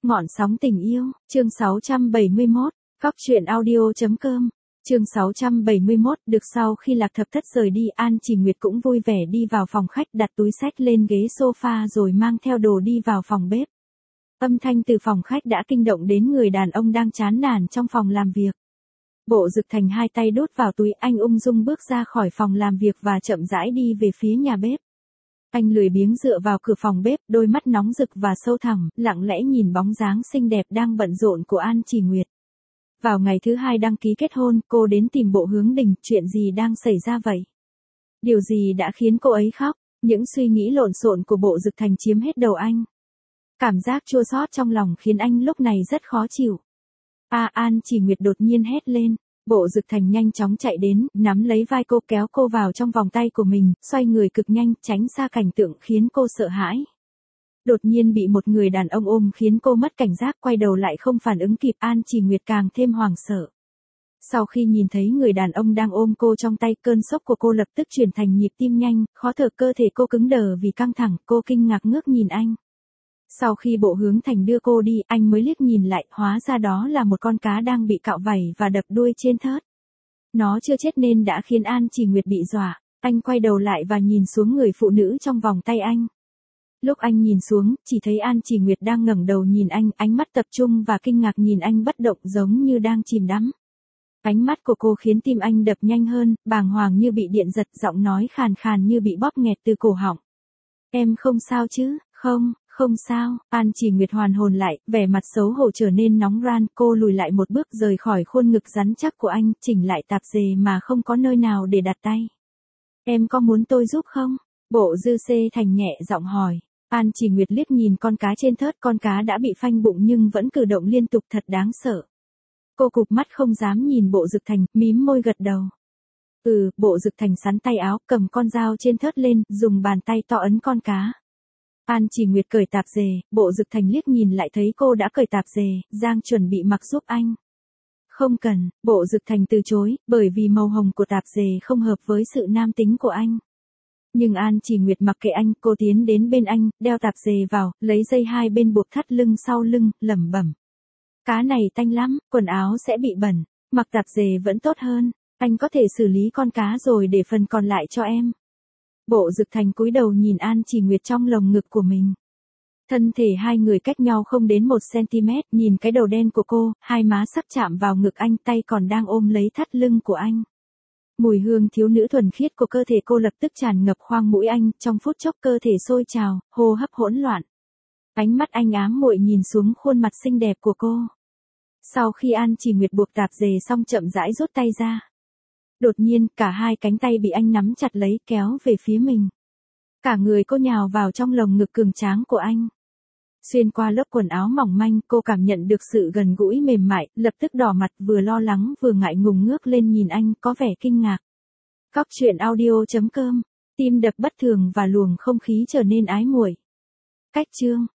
Ngọn sóng tình yêu, chương 671, Cóc truyện audio.com, chương 671, được sau khi Lạc Thập Thất rời đi, An Chỉ Nguyệt cũng vui vẻ đi vào phòng khách, đặt túi xách lên ghế sofa rồi mang theo đồ đi vào phòng bếp. Âm thanh từ phòng khách đã kinh động đến người đàn ông đang chán nản trong phòng làm việc. Bộ Dực Thành hai tay đút vào túi, anh ung dung bước ra khỏi phòng làm việc và chậm rãi đi về phía nhà bếp. Anh lười biếng dựa vào cửa phòng bếp, đôi mắt nóng rực và sâu thẳm, lặng lẽ nhìn bóng dáng xinh đẹp đang bận rộn của An Chỉ Nguyệt. Vào ngày thứ 2 đăng ký kết hôn, cô đến tìm Bộ Hướng Đình, chuyện gì đang xảy ra vậy? Điều gì đã khiến cô ấy khóc? Những suy nghĩ lộn xộn của Bộ Dực Thành chiếm hết đầu anh. Cảm giác chua xót trong lòng khiến anh lúc này rất khó chịu. An Chỉ Nguyệt đột nhiên hét lên. Bộ Dực Thành nhanh chóng chạy đến, nắm lấy vai cô, kéo cô vào trong vòng tay của mình, xoay người cực nhanh, tránh xa cảnh tượng khiến cô sợ hãi. Đột nhiên bị một người đàn ông ôm khiến cô mất cảnh giác, quay đầu lại không phản ứng kịp, An Chỉ Nguyệt càng thêm hoảng sợ. Sau khi nhìn thấy người đàn ông đang ôm cô trong tay, cơn sốc của cô lập tức chuyển thành nhịp tim nhanh, khó thở, cơ thể cô cứng đờ vì căng thẳng, cô kinh ngạc ngước nhìn anh. Sau khi Bộ Hướng Thành đưa cô đi, anh mới liếc nhìn lại, hóa ra đó là một con cá đang bị cạo vảy và đập đuôi trên thớt. Nó chưa chết nên đã khiến An Chỉ Nguyệt bị dọa. Anh quay đầu lại và nhìn xuống người phụ nữ trong vòng tay anh. Lúc anh nhìn xuống, chỉ thấy An Chỉ Nguyệt đang ngẩng đầu nhìn anh, ánh mắt tập trung và kinh ngạc nhìn anh bất động, giống như đang chìm đắm. Ánh mắt của cô khiến tim anh đập nhanh hơn, bàng hoàng như bị điện giật, giọng nói khàn khàn như bị bóp nghẹt từ cổ họng. Em không sao chứ? Không sao. An Chỉ Nguyệt hoàn hồn lại, vẻ mặt xấu hổ trở nên nóng ran, cô lùi lại một bước rời khỏi khuôn ngực rắn chắc của anh, chỉnh lại tạp dề mà không có nơi nào để đặt tay. Em có muốn tôi giúp không? Bộ Dư Xê Thành nhẹ giọng hỏi. An Chỉ Nguyệt liếc nhìn con cá trên thớt, con cá đã bị phanh bụng nhưng vẫn cử động liên tục, thật đáng sợ. Cô cụp mắt không dám nhìn Bộ Dực Thành, mím môi gật đầu. Bộ Dực Thành xắn tay áo, cầm con dao trên thớt lên, dùng bàn tay to ấn con cá. An Chỉ Nguyệt cởi tạp dề, Bộ Dực Thành liếc nhìn lại thấy cô đã cởi tạp dề, Giang chuẩn bị mặc giúp anh. Không cần, Bộ Dực Thành từ chối, bởi vì màu hồng của tạp dề không hợp với sự nam tính của anh. Nhưng An Chỉ Nguyệt mặc kệ anh, cô tiến đến bên anh, đeo tạp dề vào, lấy dây hai bên buộc thắt lưng sau lưng, lẩm bẩm. Cá này tanh lắm, quần áo sẽ bị bẩn, mặc tạp dề vẫn tốt hơn, anh có thể xử lý con cá rồi để phần còn lại cho em. Bộ Dực Thành cúi đầu nhìn An Chỉ Nguyệt trong lồng ngực của mình. Thân thể hai người cách nhau không đến 1 cm, nhìn cái đầu đen của cô, hai má sắc chạm vào ngực anh, tay còn đang ôm lấy thắt lưng của anh. Mùi hương thiếu nữ thuần khiết của cơ thể cô lập tức tràn ngập khoang mũi anh, trong phút chốc cơ thể sôi trào, hô hấp hỗn loạn. Ánh mắt anh ám muội nhìn xuống khuôn mặt xinh đẹp của cô. Sau khi An Chỉ Nguyệt buộc tạp dề xong chậm rãi rút tay ra. Đột nhiên, cả hai cánh tay bị anh nắm chặt lấy, kéo về phía mình. Cả người cô nhào vào trong lồng ngực cường tráng của anh. Xuyên qua lớp quần áo mỏng manh, cô cảm nhận được sự gần gũi mềm mại, lập tức đỏ mặt, vừa lo lắng vừa ngại ngùng ngước lên nhìn anh, có vẻ kinh ngạc. Cóc truyện audio.com, tim đập bất thường và luồng không khí trở nên ái muội. Cách chương